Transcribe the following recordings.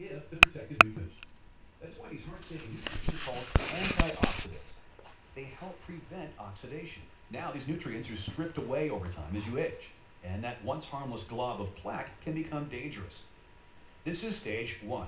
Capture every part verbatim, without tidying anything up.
if the protective nutrients. That's why these heart-saving nutrients are called antioxidants. They help prevent oxidation. Now, these nutrients are stripped away over time as you age, and that once harmless glob of plaque can become dangerous. This is stage one.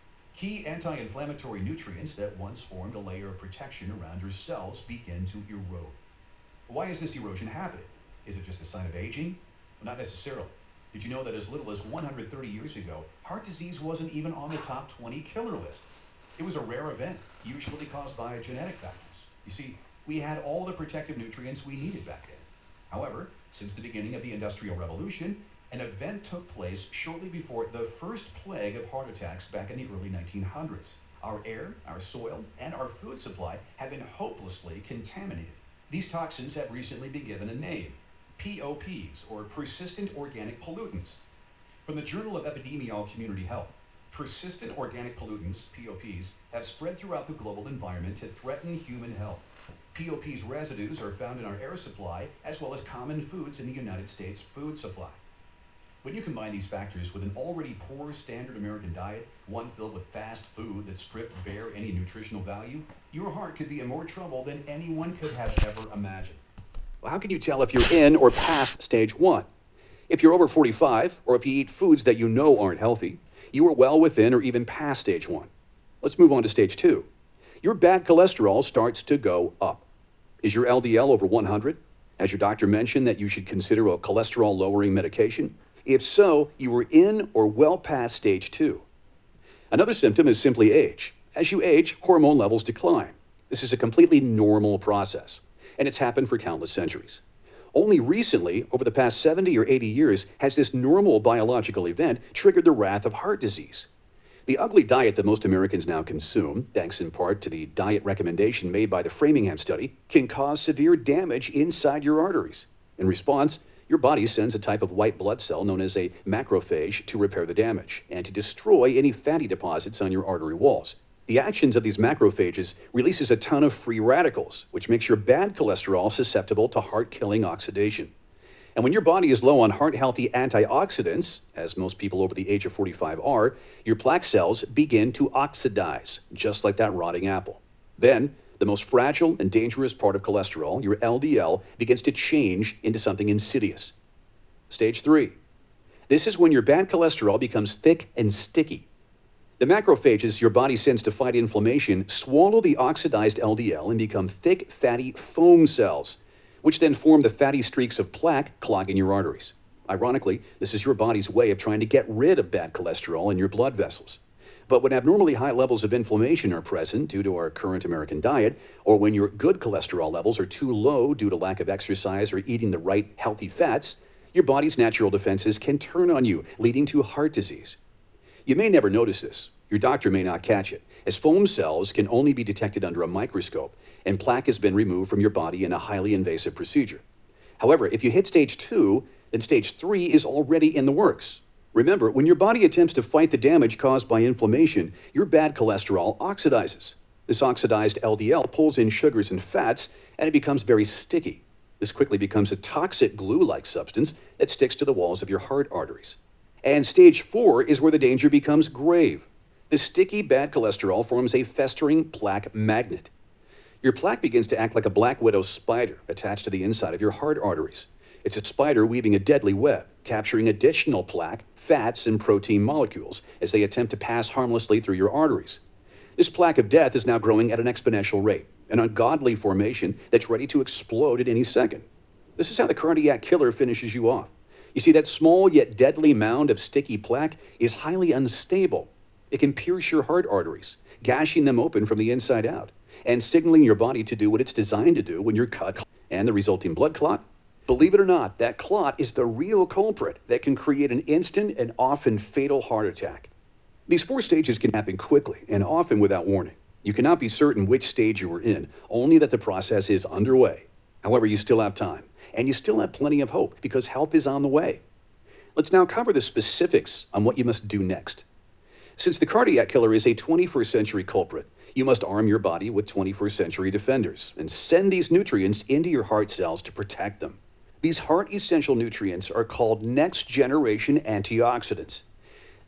Key anti-inflammatory nutrients that once formed a layer of protection around your cells begin to erode. Why is this erosion happening? Is it just a sign of aging? Well, not necessarily. Did you know that as little as one hundred thirty years ago, heart disease wasn't even on the top twenty killer list? It was a rare event, usually caused by genetic factors. You see, we had all the protective nutrients we needed back then. However, since the beginning of the Industrial Revolution, an event took place shortly before the first plague of heart attacks back in the early nineteen hundreds. Our air, our soil, and our food supply have been hopelessly contaminated. These toxins have recently been given a name, P O Ps, or persistent organic pollutants. From the Journal of Epidemiological Community Health, persistent organic pollutants, P O Ps, have spread throughout the global environment to threaten human health. P O Ps residues are found in our air supply as well as common foods in the United States food supply. When you combine these factors with an already poor standard American diet, one filled with fast food that stripped bare any nutritional value, your heart could be in more trouble than anyone could have ever imagined. Well, how can you tell if you're in or past stage one? If you're over forty-five, or if you eat foods that you know aren't healthy, you are well within or even past stage one. Let's move on to stage two. Your bad cholesterol starts to go up. Is your L D L over one hundred? Has your doctor mentioned that you should consider a cholesterol-lowering medication? If so, you are in or well past stage two. Another symptom is simply age. As you age, hormone levels decline. This is a completely normal process, and it's happened for countless centuries. Only recently, over the past seventy or eighty years, has this normal biological event triggered the wrath of heart disease. The ugly diet that most Americans now consume, thanks in part to the diet recommendation made by the Framingham study, can cause severe damage inside your arteries. In response, your body sends a type of white blood cell known as a macrophage to repair the damage and to destroy any fatty deposits on your artery walls. The actions of these macrophages releases a ton of free radicals, which makes your bad cholesterol susceptible to heart-killing oxidation. And when your body is low on heart-healthy antioxidants, as most people over the age of forty-five are, your plaque cells begin to oxidize, just like that rotting apple. Then, the most fragile and dangerous part of cholesterol, your L D L, begins to change into something insidious. Stage three. This is when your bad cholesterol becomes thick and sticky. The macrophages your body sends to fight inflammation swallow the oxidized L D L and become thick, fatty foam cells, which then form the fatty streaks of plaque clogging your arteries. Ironically, this is your body's way of trying to get rid of bad cholesterol in your blood vessels. But when abnormally high levels of inflammation are present due to our current American diet, or when your good cholesterol levels are too low due to lack of exercise or eating the right healthy fats, your body's natural defenses can turn on you, leading to heart disease. You may never notice this. Your doctor may not catch it, as foam cells can only be detected under a microscope, and plaque has been removed from your body in a highly invasive procedure. However, if you hit stage two, then stage three is already in the works. Remember, when your body attempts to fight the damage caused by inflammation, your bad cholesterol oxidizes. This oxidized L D L pulls in sugars and fats, and it becomes very sticky. This quickly becomes a toxic glue-like substance that sticks to the walls of your heart arteries. And stage four is where the danger becomes grave. The sticky bad cholesterol forms a festering plaque magnet. Your plaque begins to act like a black widow spider attached to the inside of your heart arteries. It's a spider weaving a deadly web, capturing additional plaque, fats, and protein molecules as they attempt to pass harmlessly through your arteries. This plaque of death is now growing at an exponential rate, an ungodly formation that's ready to explode at any second. This is how the cardiac killer finishes you off. You see, that small yet deadly mound of sticky plaque is highly unstable. It can pierce your heart arteries, gashing them open from the inside out, and signaling your body to do what it's designed to do when you're cut, and the resulting blood clot. Believe it or not, that clot is the real culprit that can create an instant and often fatal heart attack. These four stages can happen quickly and often without warning. You cannot be certain which stage you are in, only that the process is underway. However, you still have time, and you still have plenty of hope because help is on the way. Let's now cover the specifics on what you must do next. Since the cardiac killer is a twenty-first century culprit, you must arm your body with twenty-first century defenders and send these nutrients into your heart cells to protect them. These heart essential nutrients are called next generation antioxidants.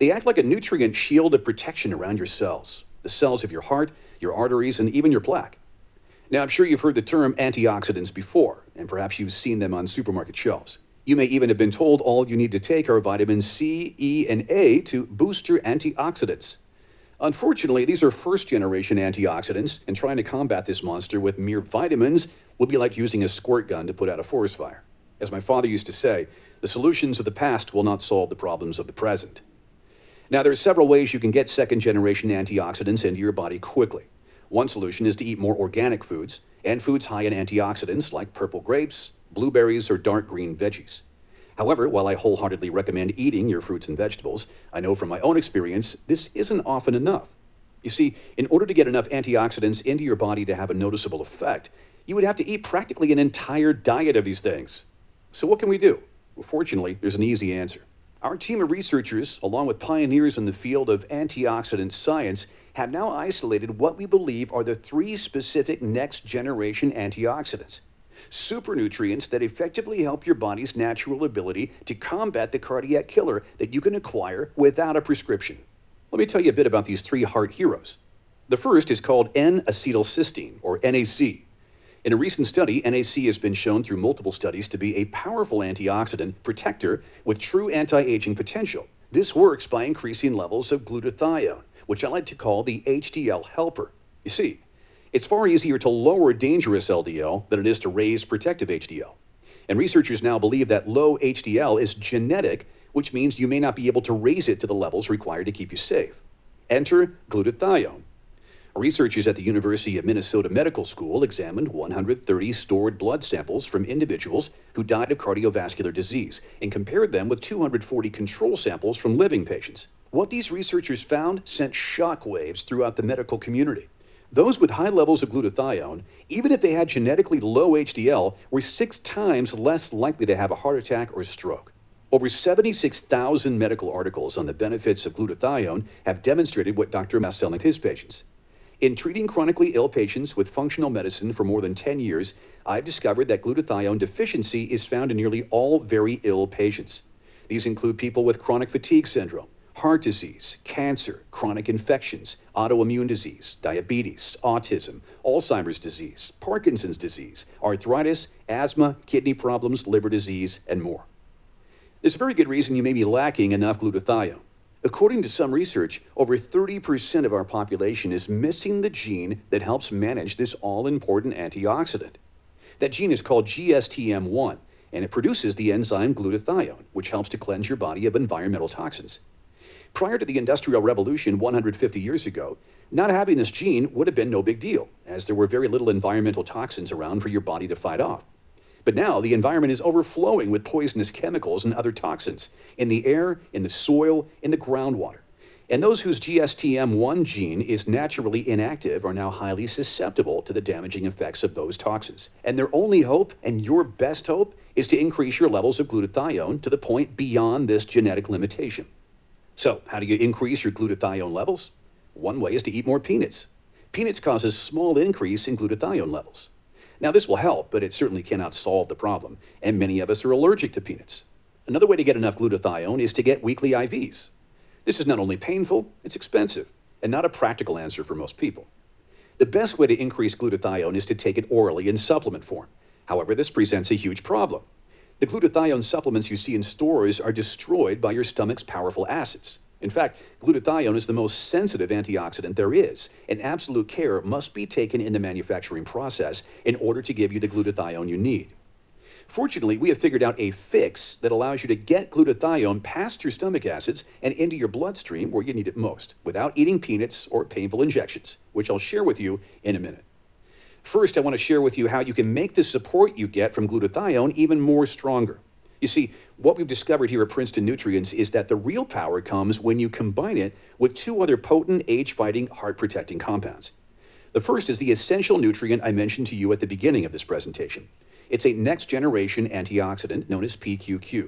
They act like a nutrient shield of protection around your cells, the cells of your heart, your arteries, and even your plaque. Now, I'm sure you've heard the term antioxidants before, and perhaps you've seen them on supermarket shelves. You may even have been told all you need to take are vitamins C, E, and A to boost your antioxidants. Unfortunately, these are first-generation antioxidants, and trying to combat this monster with mere vitamins would be like using a squirt gun to put out a forest fire. As my father used to say, the solutions of the past will not solve the problems of the present. Now, there are several ways you can get second-generation antioxidants into your body quickly. One solution is to eat more organic foods and foods high in antioxidants like purple grapes, blueberries, or dark green veggies. However, while I wholeheartedly recommend eating your fruits and vegetables, I know from my own experience this isn't often enough. You see, in order to get enough antioxidants into your body to have a noticeable effect, you would have to eat practically an entire diet of these things. So what can we do? Well, fortunately, there's an easy answer. Our team of researchers, along with pioneers in the field of antioxidant science, have now isolated what we believe are the three specific next-generation antioxidants. Super nutrients that effectively help your body's natural ability to combat the cardiac killer that you can acquire without a prescription. Let me tell you a bit about these three heart heroes. The first is called N-acetylcysteine, or N A C. In a recent study, N A C has been shown through multiple studies to be a powerful antioxidant protector with true anti-aging potential. This works by increasing levels of glutathione, which I like to call the H D L helper. You see, it's far easier to lower dangerous L D L than it is to raise protective H D L. And researchers now believe that low H D L is genetic, which means you may not be able to raise it to the levels required to keep you safe. Enter glutathione. Researchers at the University of Minnesota Medical School examined one hundred thirty stored blood samples from individuals who died of cardiovascular disease and compared them with two hundred forty control samples from living patients. What these researchers found sent shockwaves throughout the medical community. Those with high levels of glutathione, even if they had genetically low H D L, were six times less likely to have a heart attack or stroke. Over seventy-six thousand medical articles on the benefits of glutathione have demonstrated what Doctor Mess telling his patients. In treating chronically ill patients with functional medicine for more than ten years, I've discovered that glutathione deficiency is found in nearly all very ill patients. These include people with chronic fatigue syndrome, heart disease, cancer, chronic infections, autoimmune disease, diabetes, autism, Alzheimer's disease, Parkinson's disease, arthritis, asthma, kidney problems, liver disease, and more. There's a very good reason you may be lacking enough glutathione. According to some research, over thirty percent of our population is missing the gene that helps manage this all-important antioxidant. That gene is called G S T M one, and it produces the enzyme glutathione, which helps to cleanse your body of environmental toxins. Prior to the Industrial Revolution one hundred fifty years ago, not having this gene would have been no big deal, as there were very little environmental toxins around for your body to fight off. But now the environment is overflowing with poisonous chemicals and other toxins in the air, in the soil, in the groundwater. And those whose G S T M one gene is naturally inactive are now highly susceptible to the damaging effects of those toxins. And their only hope, and your best hope, is to increase your levels of glutathione to the point beyond this genetic limitation. So, how do you increase your glutathione levels? One way is to eat more peanuts. Peanuts cause a small increase in glutathione levels. Now, this will help, but it certainly cannot solve the problem, and many of us are allergic to peanuts. Another way to get enough glutathione is to get weekly I Vs. This is not only painful, it's expensive, and not a practical answer for most people. The best way to increase glutathione is to take it orally in supplement form. However, this presents a huge problem. The glutathione supplements you see in stores are destroyed by your stomach's powerful acids. In fact, glutathione is the most sensitive antioxidant there is, and absolute care must be taken in the manufacturing process in order to give you the glutathione you need. Fortunately, we have figured out a fix that allows you to get glutathione past your stomach acids and into your bloodstream where you need it most, without eating peanuts or painful injections, which I'll share with you in a minute. First, I want to share with you how you can make the support you get from glutathione even more stronger. You see, what we've discovered here at Princeton Nutrients is that the real power comes when you combine it with two other potent age-fighting, heart-protecting compounds. The first is the essential nutrient I mentioned to you at the beginning of this presentation. It's a next-generation antioxidant known as P Q Q.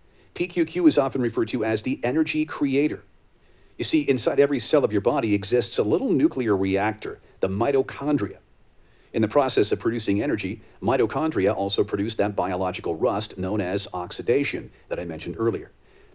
P Q Q is often referred to as the energy creator. You see, inside every cell of your body exists a little nuclear reactor, the mitochondria. In the process of producing energy, mitochondria also produce that biological rust known as oxidation that I mentioned earlier.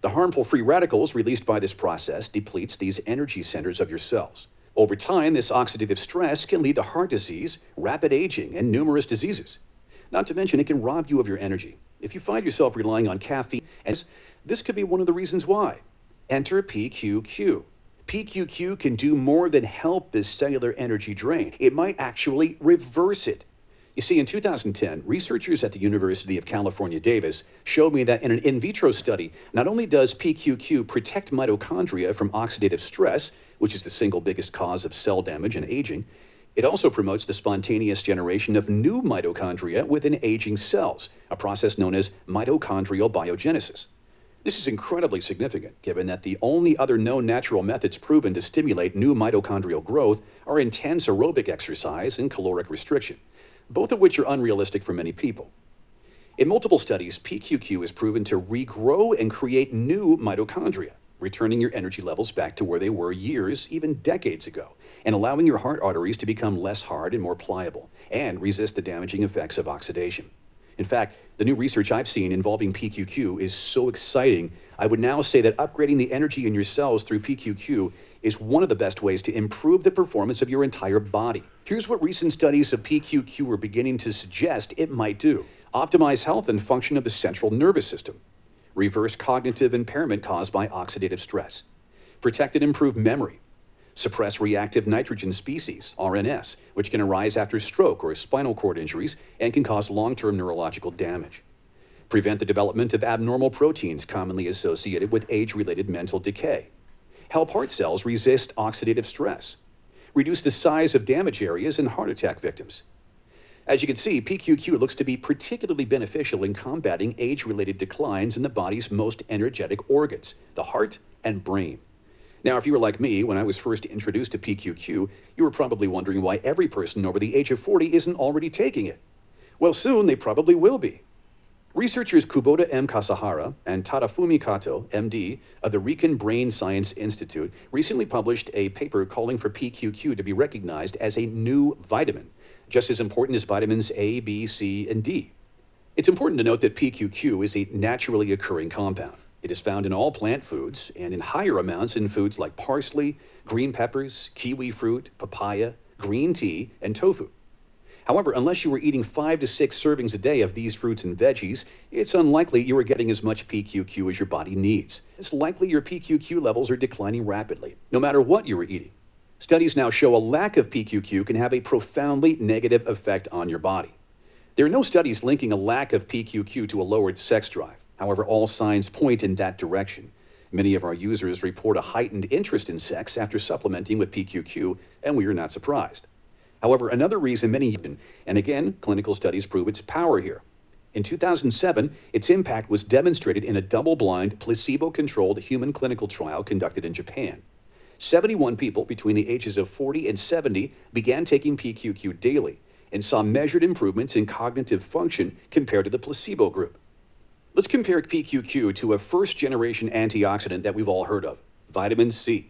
The harmful free radicals released by this process depletes these energy centers of your cells. Over time, this oxidative stress can lead to heart disease, rapid aging, and numerous diseases. Not to mention, it can rob you of your energy. If you find yourself relying on caffeine, this could be one of the reasons why. Enter P Q Q. P Q Q can do more than help this cellular energy drain. It might actually reverse it. You see, in two thousand ten, researchers at the University of California, Davis showed me that in an in vitro study, not only does P Q Q protect mitochondria from oxidative stress, which is the single biggest cause of cell damage and aging, it also promotes the spontaneous generation of new mitochondria within aging cells, a process known as mitochondrial biogenesis. This is incredibly significant, given that the only other known natural methods proven to stimulate new mitochondrial growth are intense aerobic exercise and caloric restriction, both of which are unrealistic for many people. In multiple studies, P Q Q is proven to regrow and create new mitochondria, returning your energy levels back to where they were years, even decades ago, and allowing your heart arteries to become less hard and more pliable, and resist the damaging effects of oxidation. In fact, the new research I've seen involving P Q Q is so exciting, I would now say that upgrading the energy in your cells through P Q Q is one of the best ways to improve the performance of your entire body. Here's what recent studies of P Q Q are beginning to suggest it might do. Optimize health and function of the central nervous system. Reverse cognitive impairment caused by oxidative stress. Protect and improve memory. Suppress reactive nitrogen species, R N S, which can arise after stroke or spinal cord injuries and can cause long-term neurological damage. Prevent the development of abnormal proteins commonly associated with age-related mental decay. Help heart cells resist oxidative stress. Reduce the size of damage areas in heart attack victims. As you can see, P Q Q looks to be particularly beneficial in combating age-related declines in the body's most energetic organs, the heart and brain. Now, if you were like me, when I was first introduced to P Q Q, you were probably wondering why every person over the age of forty isn't already taking it. Well, soon they probably will be. Researchers Kubota M. Kasahara and Tadafumi Kato, M D, of the Riken Brain Science Institute recently published a paper calling for P Q Q to be recognized as a new vitamin, just as important as vitamins A, B, C, and D. It's important to note that P Q Q is a naturally occurring compound. It is found in all plant foods and in higher amounts in foods like parsley, green peppers, kiwi fruit, papaya, green tea, and tofu. However, unless you were eating five to six servings a day of these fruits and veggies, it's unlikely you are getting as much P Q Q as your body needs. It's likely your P Q Q levels are declining rapidly, no matter what you were eating. Studies now show a lack of P Q Q can have a profoundly negative effect on your body. There are no studies linking a lack of P Q Q to a lowered sex drive. However, all signs point in that direction. Many of our users report a heightened interest in sex after supplementing with P Q Q, and we are not surprised. However, another reason many, and again, clinical studies prove its power here. In two thousand seven, its impact was demonstrated in a double-blind, placebo-controlled human clinical trial conducted in Japan. seventy-one people between the ages of forty and seventy began taking P Q Q daily and saw measured improvements in cognitive function compared to the placebo group. Let's compare P Q Q to a first-generation antioxidant that we've all heard of, vitamin C.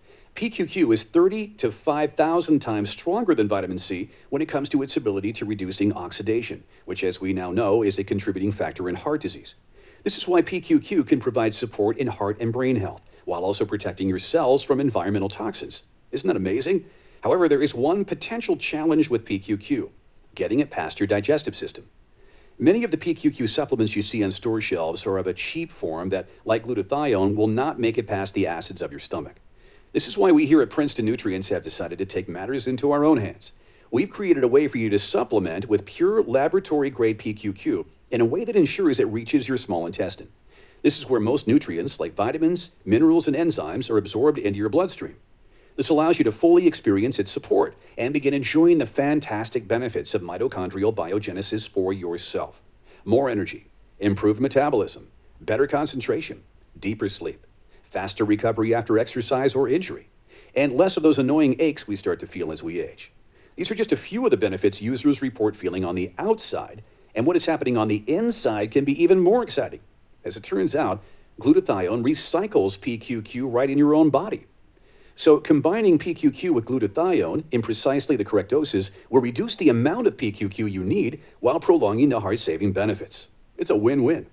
P Q Q is thirty to five thousand times stronger than vitamin C when it comes to its ability to reducing oxidation, which, as we now know, is a contributing factor in heart disease. This is why P Q Q can provide support in heart and brain health, while also protecting your cells from environmental toxins. Isn't that amazing? However, there is one potential challenge with P Q Q, getting it past your digestive system. Many of the P Q Q supplements you see on store shelves are of a cheap form that, like glutathione, will not make it past the acids of your stomach. This is why we here at Princeton Nutrients have decided to take matters into our own hands. We've created a way for you to supplement with pure laboratory-grade P Q Q in a way that ensures it reaches your small intestine. This is where most nutrients, like vitamins, minerals, and enzymes, are absorbed into your bloodstream. This allows you to fully experience its support and begin enjoying the fantastic benefits of mitochondrial biogenesis for yourself. More energy, improved metabolism, better concentration, deeper sleep, faster recovery after exercise or injury, and less of those annoying aches we start to feel as we age. These are just a few of the benefits users report feeling on the outside, and what is happening on the inside can be even more exciting. As it turns out, glutathione recycles P Q Q right in your own body. So combining P Q Q with glutathione in precisely the correct doses will reduce the amount of P Q Q you need while prolonging the heart-saving benefits. It's a win-win.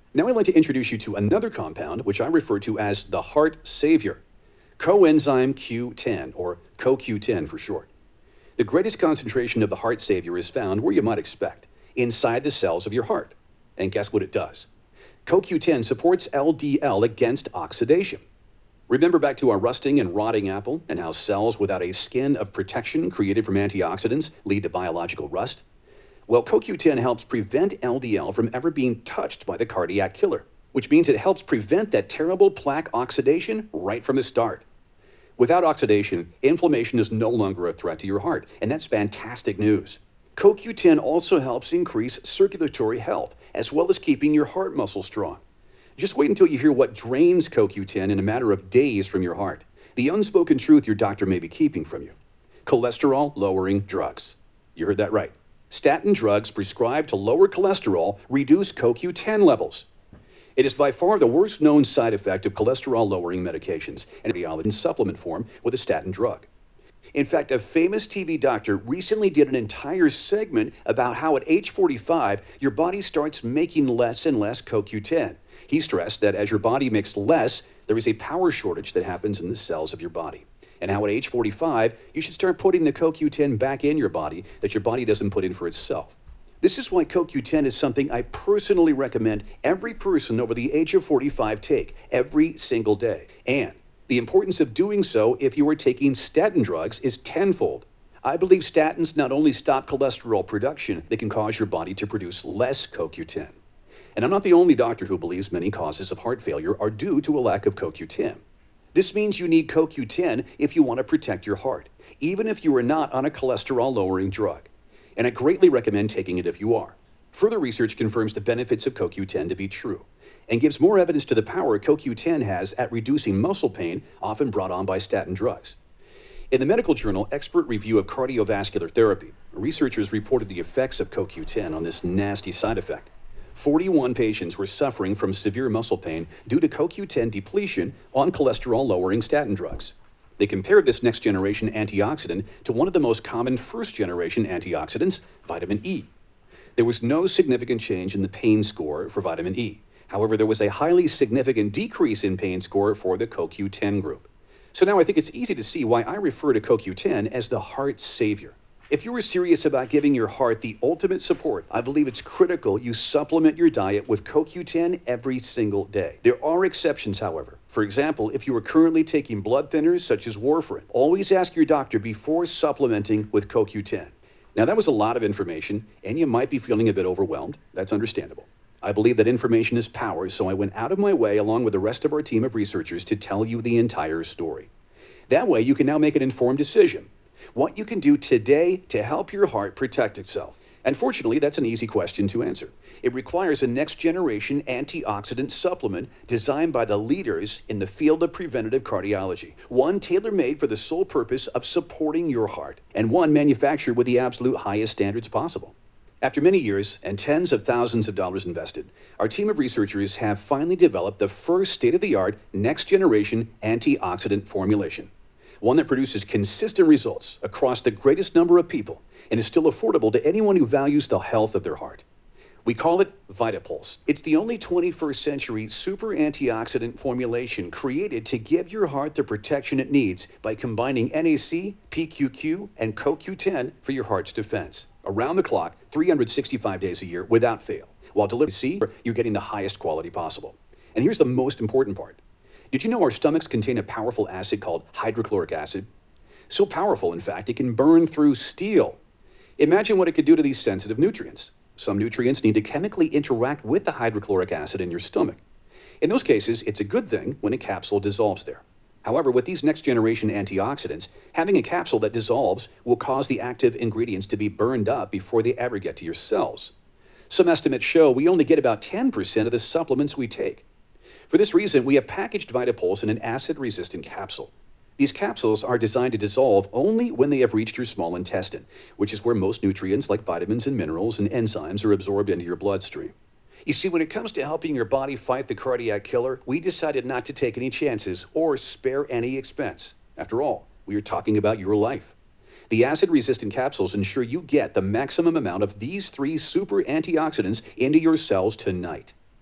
Now I'd like to introduce you to another compound, which I refer to as the heart savior, coenzyme Q ten, or co Q ten for short. The greatest concentration of the heart savior is found where you might expect, inside the cells of your heart. And guess what it does? co Q ten supports L D L against oxidation. Remember back to our rusting and rotting apple and how cells without a skin of protection created from antioxidants lead to biological rust? Well, co Q ten helps prevent L D L from ever being touched by the cardiac killer, which means it helps prevent that terrible plaque oxidation right from the start. Without oxidation, inflammation is no longer a threat to your heart, and that's fantastic news. co Q ten also helps increase circulatory health, as well as keeping your heart muscle strong. Just wait until you hear what drains co Q ten in a matter of days from your heart. The unspoken truth your doctor may be keeping from you. Cholesterol-lowering drugs. You heard that right. Statin drugs prescribed to lower cholesterol reduce co Q ten levels. It is by far the worst known side effect of cholesterol-lowering medications, and in supplement form with a statin drug. In fact, a famous T V doctor recently did an entire segment about how at age forty-five, your body starts making less and less co Q ten. He stressed that as your body makes less, there is a power shortage that happens in the cells of your body. And how at age forty-five, you should start putting the co Q ten back in your body that your body doesn't put in for itself. This is why co Q ten is something I personally recommend every person over the age of forty-five take every single day. And the importance of doing so if you are taking statin drugs is tenfold. I believe statins not only stop cholesterol production, they can cause your body to produce less co Q ten. And I'm not the only doctor who believes many causes of heart failure are due to a lack of co Q ten. This means you need co Q ten if you want to protect your heart, even if you are not on a cholesterol-lowering drug. And I greatly recommend taking it if you are. Further research confirms the benefits of co Q ten to be true, and gives more evidence to the power co Q ten has at reducing muscle pain often brought on by statin drugs. In the medical journal Expert Review of Cardiovascular Therapy, researchers reported the effects of co Q ten on this nasty side effect. forty-one patients were suffering from severe muscle pain due to co Q ten depletion on cholesterol-lowering statin drugs. They compared this next-generation antioxidant to one of the most common first-generation antioxidants, vitamin E. There was no significant change in the pain score for vitamin E. However, there was a highly significant decrease in pain score for the co Q ten group. So now I think it's easy to see why I refer to co Q ten as the heart savior. If you are serious about giving your heart the ultimate support, I believe it's critical you supplement your diet with co Q ten every single day. There are exceptions, however. For example, if you are currently taking blood thinners such as warfarin, always ask your doctor before supplementing with co Q ten. Now that was a lot of information, and you might be feeling a bit overwhelmed. That's understandable. I believe that information is power, so I went out of my way along with the rest of our team of researchers to tell you the entire story. That way you can now make an informed decision. What you can do today to help your heart protect itself. And fortunately, that's an easy question to answer. It requires a next-generation antioxidant supplement designed by the leaders in the field of preventative cardiology. One tailor-made for the sole purpose of supporting your heart, and one manufactured with the absolute highest standards possible. After many years and tens of thousands of dollars invested, our team of researchers have finally developed the first state-of-the-art next-generation antioxidant formulation. One that produces consistent results across the greatest number of people and is still affordable to anyone who values the health of their heart. We call it VitaPulse. It's the only twenty-first century super antioxidant formulation created to give your heart the protection it needs by combining N A C, P Q Q, and co Q ten for your heart's defense. Around the clock, three hundred sixty-five days a year without fail. While delivering C, you're getting the highest quality possible. And here's the most important part. Did you know our stomachs contain a powerful acid called hydrochloric acid? So powerful, in fact, it can burn through steel. Imagine what it could do to these sensitive nutrients. Some nutrients need to chemically interact with the hydrochloric acid in your stomach. In those cases, it's a good thing when a capsule dissolves there. However, with these next-generation antioxidants, having a capsule that dissolves will cause the active ingredients to be burned up before they ever get to your cells. Some estimates show we only get about ten percent of the supplements we take. For this reason, we have packaged VitaPulse in an acid-resistant capsule. These capsules are designed to dissolve only when they have reached your small intestine, which is where most nutrients like vitamins and minerals and enzymes are absorbed into your bloodstream. You see, when it comes to helping your body fight the cardiac killer, we decided not to take any chances or spare any expense. After all, we are talking about your life. The acid-resistant capsules ensure you get the maximum amount of these three super antioxidants into your cells tonight.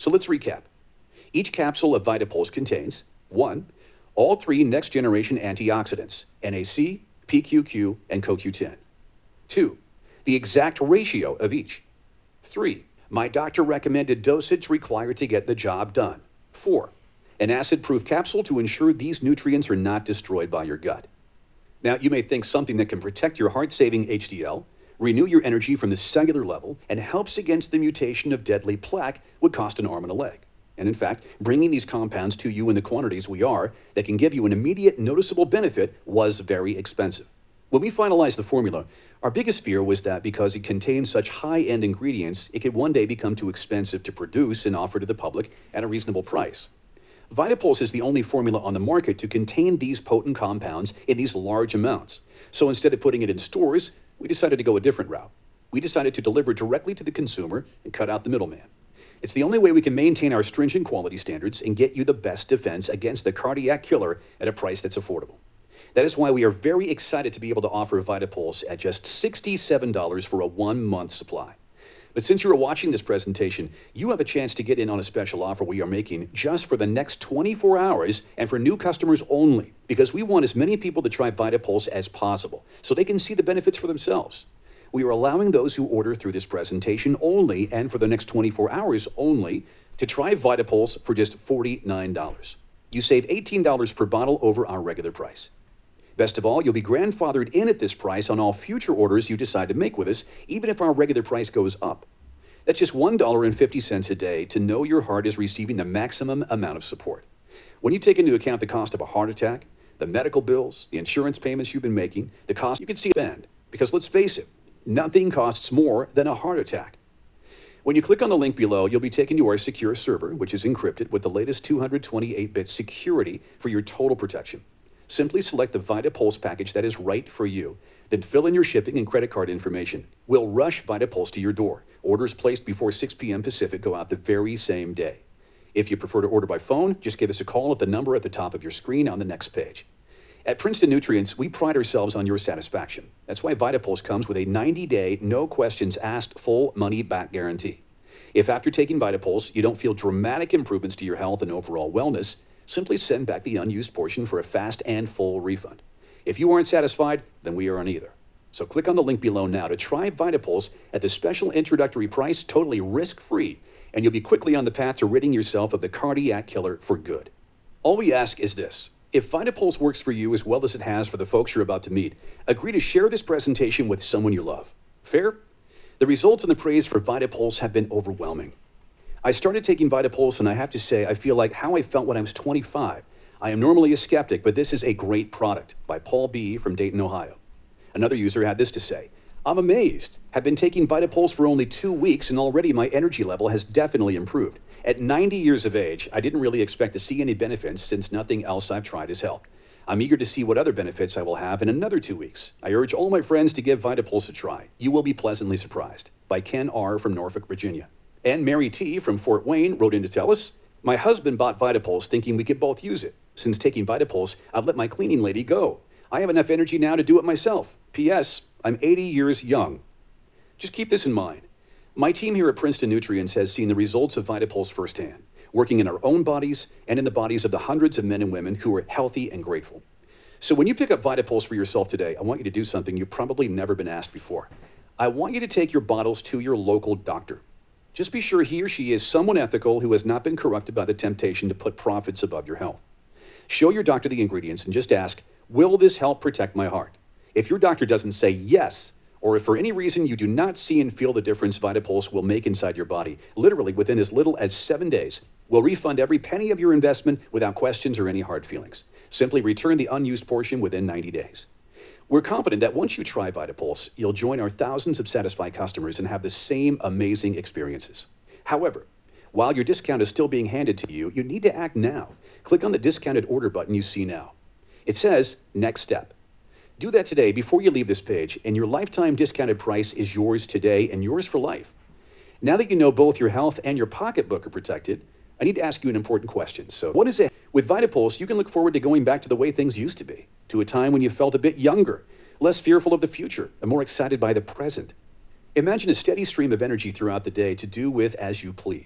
So let's recap. Each capsule of VitaPulse contains one, all three next-generation antioxidants, N A C, P Q Q, and C O Q ten. two, the exact ratio of each. three, my doctor-recommended dosage required to get the job done. four, an acid-proof capsule to ensure these nutrients are not destroyed by your gut. Now, you may think something that can protect your heart-saving H D L, renew your energy from the cellular level, and helps against the mutation of deadly plaque would cost an arm and a leg. And in fact, bringing these compounds to you in the quantities we are that can give you an immediate noticeable benefit was very expensive. When we finalized the formula, our biggest fear was that because it contains such high-end ingredients, it could one day become too expensive to produce and offer to the public at a reasonable price. VitaPulse is the only formula on the market to contain these potent compounds in these large amounts. So instead of putting it in stores, we decided to go a different route. We decided to deliver directly to the consumer and cut out the middleman. It's the only way we can maintain our stringent quality standards and get you the best defense against the cardiac killer at a price that's affordable. That is why we are very excited to be able to offer VitaPulse at just sixty-seven dollars for a one-month supply. But since you're watching this presentation, you have a chance to get in on a special offer we are making just for the next twenty-four hours and for new customers only, because we want as many people to try VitaPulse as possible so they can see the benefits for themselves. We are allowing those who order through this presentation only and for the next twenty-four hours only to try VitaPulse for just forty-nine dollars. You save eighteen dollars per bottle over our regular price. Best of all, you'll be grandfathered in at this price on all future orders you decide to make with us, even if our regular price goes up. That's just one dollar and fifty cents a day to know your heart is receiving the maximum amount of support. When you take into account the cost of a heart attack, the medical bills, the insurance payments you've been making, the cost, you can see a bend. Because let's face it, nothing costs more than a heart attack. When you click on the link below, you'll be taken to our secure server, which is encrypted with the latest two hundred twenty-eight bit security for your total protection. Simply select the VitaPulse package that is right for you, then fill in your shipping and credit card information. We'll rush VitaPulse to your door. Orders placed before six p m Pacific go out the very same day. If you prefer to order by phone, just give us a call at the number at the top of your screen on the next page. At Princeton Nutrients, we pride ourselves on your satisfaction. That's why VitaPulse comes with a ninety day, no questions asked, full money-back guarantee. If after taking VitaPulse, you don't feel dramatic improvements to your health and overall wellness, simply send back the unused portion for a fast and full refund. If you aren't satisfied, then we aren't either. So click on the link below now to try VitaPulse at the special introductory price, totally risk-free, and you'll be quickly on the path to ridding yourself of the cardiac killer for good. All we ask is this. If VitaPulse works for you as well as it has for the folks you're about to meet, agree to share this presentation with someone you love. Fair? The results and the praise for VitaPulse have been overwhelming. I started taking VitaPulse, and I have to say, I feel like how I felt when I was twenty-five. I am normally a skeptic, but this is a great product, by Paul B. from Dayton, Ohio. Another user had this to say, I'm amazed. Have been taking VitaPulse for only two weeks, and already my energy level has definitely improved. At ninety years of age, I didn't really expect to see any benefits since nothing else I've tried has helped. I'm eager to see what other benefits I will have in another two weeks. I urge all my friends to give VitaPulse a try. You will be pleasantly surprised. By Ken R. from Norfolk, Virginia. And Mary T. from Fort Wayne wrote in to tell us, my husband bought VitaPulse thinking we could both use it. Since taking VitaPulse, I've let my cleaning lady go. I have enough energy now to do it myself. P S. I'm eighty years young. Just keep this in mind. My team here at Princeton Nutrients has seen the results of VitaPulse firsthand, working in our own bodies and in the bodies of the hundreds of men and women who are healthy and grateful. So when you pick up VitaPulse for yourself today, I want you to do something you've probably never been asked before. I want you to take your bottles to your local doctor. Just be sure he or she is someone ethical who has not been corrupted by the temptation to put profits above your health. Show your doctor the ingredients and just ask, will this help protect my heart? If your doctor doesn't say yes, or if for any reason you do not see and feel the difference VitaPulse will make inside your body, literally within as little as seven days, we'll refund every penny of your investment without questions or any hard feelings. Simply return the unused portion within ninety days. We're confident that once you try VitaPulse, you'll join our thousands of satisfied customers and have the same amazing experiences. However, while your discount is still being handed to you, you need to act now. Click on the discounted order button you see now. It says, Next Step. Do that today before you leave this page, and your lifetime discounted price is yours today and yours for life. Now that you know both your health and your pocketbook are protected, I need to ask you an important question. So what is it? With VitaPulse, you can look forward to going back to the way things used to be, to a time when you felt a bit younger, less fearful of the future, and more excited by the present. Imagine a steady stream of energy throughout the day to do with as you please.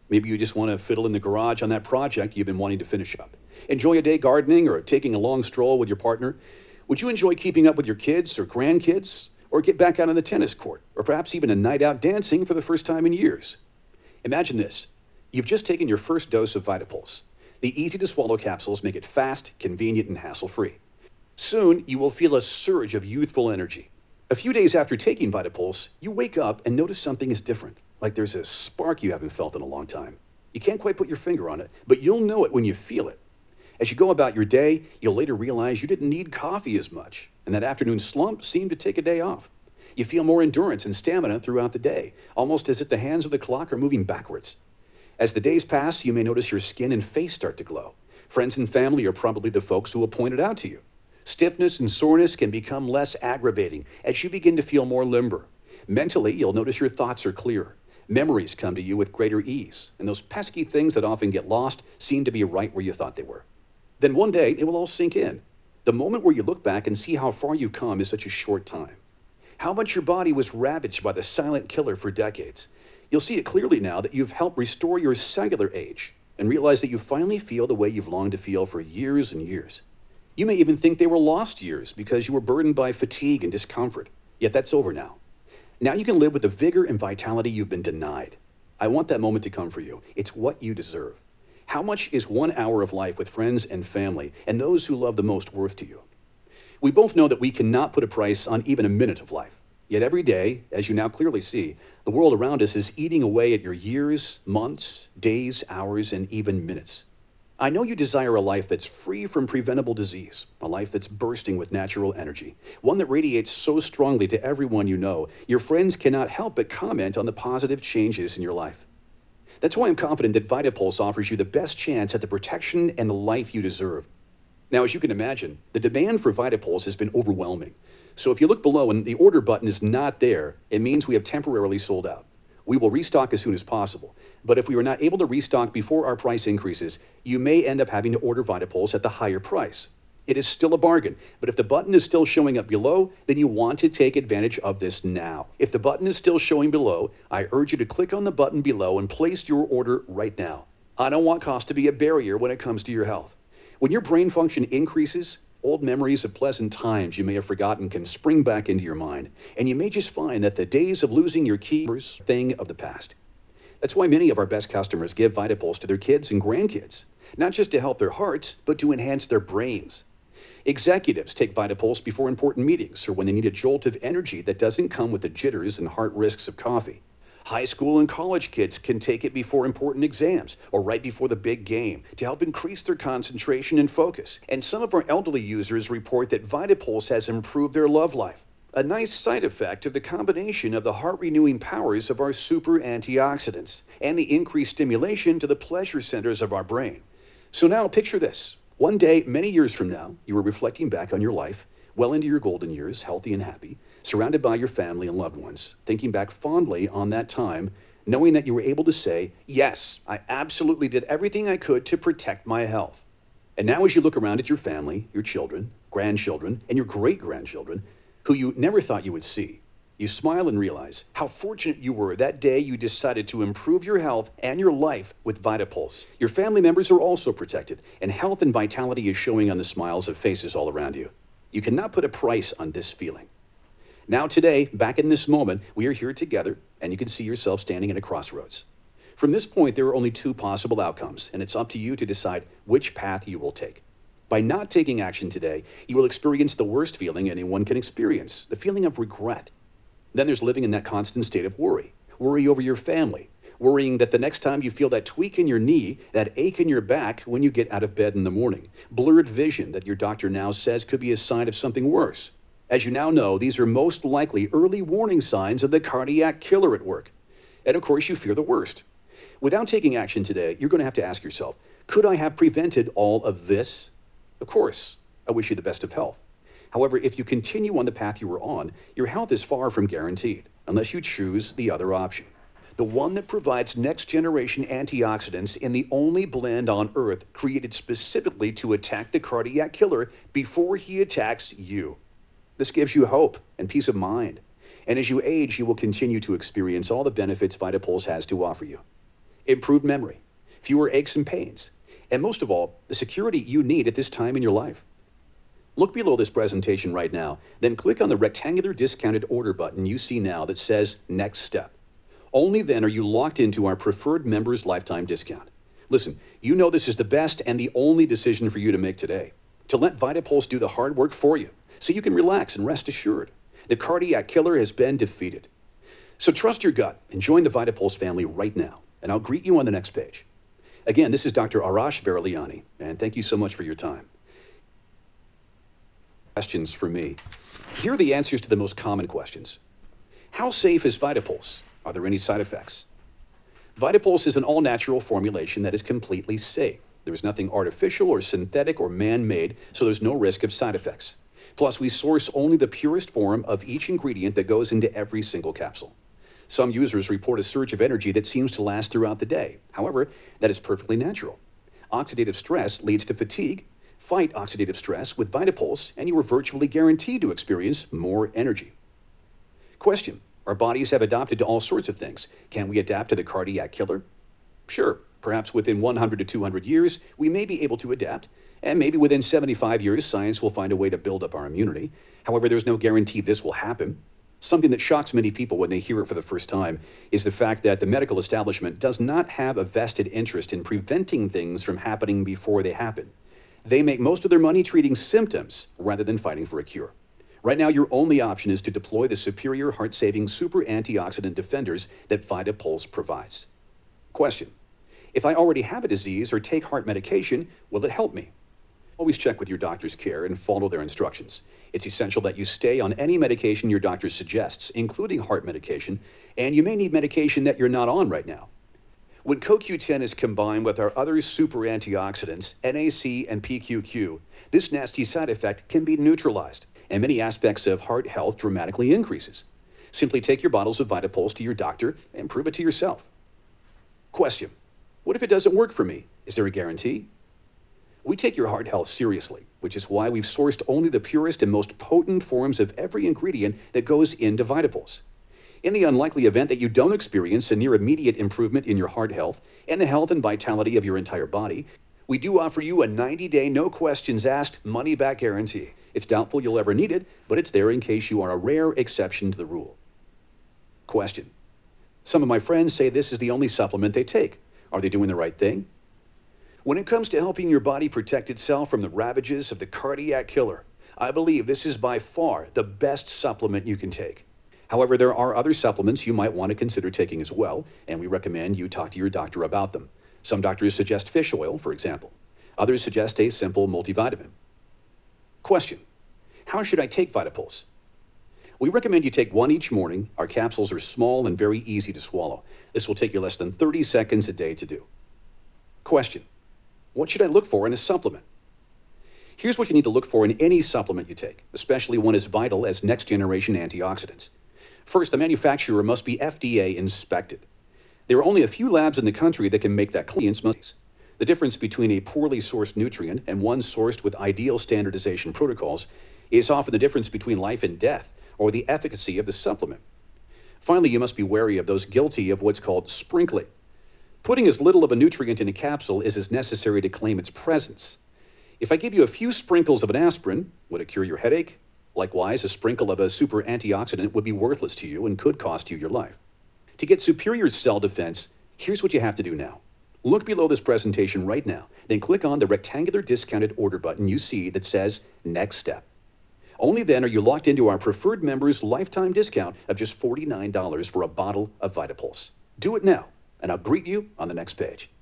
Maybe you just want to fiddle in the garage on that project you've been wanting to finish up. Enjoy a day gardening or taking a long stroll with your partner. Would you enjoy keeping up with your kids or grandkids, or get back out on the tennis court, or perhaps even a night out dancing for the first time in years? Imagine this. You've just taken your first dose of VitaPulse. The easy-to-swallow capsules make it fast, convenient, and hassle-free. Soon, you will feel a surge of youthful energy. A few days after taking VitaPulse, you wake up and notice something is different, like there's a spark you haven't felt in a long time. You can't quite put your finger on it, but you'll know it when you feel it. As you go about your day, you'll later realize you didn't need coffee as much, and that afternoon slump seemed to take a day off. You feel more endurance and stamina throughout the day, almost as if the hands of the clock are moving backwards. As the days pass, you may notice your skin and face start to glow. Friends and family are probably the folks who will point it out to you. Stiffness and soreness can become less aggravating as you begin to feel more limber. Mentally, you'll notice your thoughts are clearer. Memories come to you with greater ease, and those pesky things that often get lost seem to be right where you thought they were. Then one day, it will all sink in. The moment where you look back and see how far you've come is such a short time. How much your body was ravaged by the silent killer for decades. You'll see it clearly now that you've helped restore your cellular age and realize that you finally feel the way you've longed to feel for years and years. You may even think they were lost years because you were burdened by fatigue and discomfort. Yet that's over now. Now you can live with the vigor and vitality you've been denied. I want that moment to come for you. It's what you deserve. How much is one hour of life with friends and family and those who love the most worth to you? We both know that we cannot put a price on even a minute of life. Yet every day, as you now clearly see, the world around us is eating away at your years, months, days, hours, and even minutes. I know you desire a life that's free from preventable disease, a life that's bursting with natural energy, one that radiates so strongly to everyone you know, your friends cannot help but comment on the positive changes in your life. That's why I'm confident that VitaPulse offers you the best chance at the protection and the life you deserve. Now, as you can imagine, the demand for VitaPulse has been overwhelming. So if you look below and the order button is not there, it means we have temporarily sold out. We will restock as soon as possible. But if we are not able to restock before our price increases, you may end up having to order VitaPulse at the higher price. It is still a bargain, but if the button is still showing up below, then you want to take advantage of this now. If the button is still showing below, I urge you to click on the button below and place your order right now. I don't want cost to be a barrier when it comes to your health. When your brain function increases, old memories of pleasant times you may have forgotten can spring back into your mind, and you may just find that the days of losing your keys are a thing of the past. That's why many of our best customers give VitaPulse to their kids and grandkids, not just to help their hearts, but to enhance their brains. Executives take VitaPulse before important meetings or when they need a jolt of energy that doesn't come with the jitters and heart risks of coffee. High school and college kids can take it before important exams or right before the big game to help increase their concentration and focus. And some of our elderly users report that VitaPulse has improved their love life, a nice side effect of the combination of the heart-renewing powers of our super antioxidants and the increased stimulation to the pleasure centers of our brain. So now picture this. One day, many years from now, you are reflecting back on your life, well into your golden years, healthy and happy, surrounded by your family and loved ones, thinking back fondly on that time, knowing that you were able to say, yes, I absolutely did everything I could to protect my health. And now as you look around at your family, your children, grandchildren, and your great-grandchildren, who you never thought you would see, you smile and realize how fortunate you were that day you decided to improve your health and your life with VitaPulse. Your family members are also protected, and health and vitality is showing on the smiles of faces all around you. You cannot put a price on this feeling. Now today, back in this moment, we are here together, and you can see yourself standing at a crossroads. From this point, there are only two possible outcomes, and it's up to you to decide which path you will take. By not taking action today, you will experience the worst feeling anyone can experience, the feeling of regret. Then there's living in that constant state of worry, worry over your family, worrying that the next time you feel that tweak in your knee, that ache in your back when you get out of bed in the morning, blurred vision that your doctor now says could be a sign of something worse. As you now know, these are most likely early warning signs of the cardiac killer at work. And of course, you fear the worst. Without taking action today, you're going to have to ask yourself, could I have prevented all of this? Of course, I wish you the best of health. However, if you continue on the path you were on, your health is far from guaranteed, unless you choose the other option. The one that provides next-generation antioxidants in the only blend on Earth created specifically to attack the cardiac killer before he attacks you. This gives you hope and peace of mind. And as you age, you will continue to experience all the benefits VitaPulse has to offer you. improved memory, fewer aches and pains, and most of all, the security you need at this time in your life. Look below this presentation right now, then click on the rectangular discounted order button you see now that says Next Step. Only then are you locked into our preferred members lifetime discount. Listen, you know this is the best and the only decision for you to make today. To let VitaPulse do the hard work for you, so you can relax and rest assured. The cardiac killer has been defeated. So trust your gut and join the VitaPulse family right now, and I'll greet you on the next page. Again, this is Doctor Arash Bareliani, and thank you so much for your time. Questions for me. Here are the answers to the most common questions. How safe is VitaPulse? Are there any side effects? VitaPulse is an all-natural formulation that is completely safe. There is nothing artificial or synthetic or man-made, so there's no risk of side effects. Plus, we source only the purest form of each ingredient that goes into every single capsule. Some users report a surge of energy that seems to last throughout the day. However, that is perfectly natural. Oxidative stress leads to fatigue. Fight oxidative stress with VitaPulse, and you are virtually guaranteed to experience more energy. Question: our bodies have adapted to all sorts of things. Can we adapt to the cardiac killer? Sure. Perhaps within one hundred to two hundred years, we may be able to adapt, and maybe within seventy-five years, science will find a way to build up our immunity. However, there's no guarantee this will happen. Something that shocks many people when they hear it for the first time is the fact that the medical establishment does not have a vested interest in preventing things from happening before they happen. They make most of their money treating symptoms rather than fighting for a cure. Right now, your only option is to deploy the superior heart-saving super antioxidant defenders that VitaPulse provides. Question: if I already have a disease or take heart medication, will it help me? Always check with your doctor's care and follow their instructions. It's essential that you stay on any medication your doctor suggests, including heart medication, and you may need medication that you're not on right now. When C O Q ten is combined with our other super antioxidants, N A C and P Q Q, this nasty side effect can be neutralized, and many aspects of heart health dramatically increases. Simply take your bottles of VitaPulse to your doctor and prove it to yourself. Question: what if it doesn't work for me? Is there a guarantee? We take your heart health seriously, which is why we've sourced only the purest and most potent forms of every ingredient that goes into VitaPulse. In the unlikely event that you don't experience a near immediate improvement in your heart health and the health and vitality of your entire body, we do offer you a ninety-day, no questions asked, money-back guarantee. It's doubtful you'll ever need it, but it's there in case you are a rare exception to the rule. Question: some of my friends say this is the only supplement they take. Are they doing the right thing? When it comes to helping your body protect itself from the ravages of the cardiac killer, I believe this is by far the best supplement you can take. However, there are other supplements you might want to consider taking as well, and we recommend you talk to your doctor about them. Some doctors suggest fish oil, for example. Others suggest a simple multivitamin. Question: how should I take VitaPulse? We recommend you take one each morning. Our capsules are small and very easy to swallow. This will take you less than thirty seconds a day to do. Question: what should I look for in a supplement? Here's what you need to look for in any supplement you take, especially one as vital as next-generation antioxidants. First, the manufacturer must be F D A inspected. There are only a few labs in the country that can make that claim. The difference between a poorly sourced nutrient and one sourced with ideal standardization protocols is often the difference between life and death, or the efficacy of the supplement. Finally, you must be wary of those guilty of what's called sprinkling. Putting as little of a nutrient in a capsule is as necessary to claim its presence. If I give you a few sprinkles of an aspirin, would it cure your headache? Likewise, a sprinkle of a super antioxidant would be worthless to you and could cost you your life. To get superior cell defense, here's what you have to do now. Look below this presentation right now, then click on the rectangular discounted order button you see that says Next Step. Only then are you locked into our preferred members lifetime discount of just forty-nine dollars for a bottle of VitaPulse. Do it now, and I'll greet you on the next page.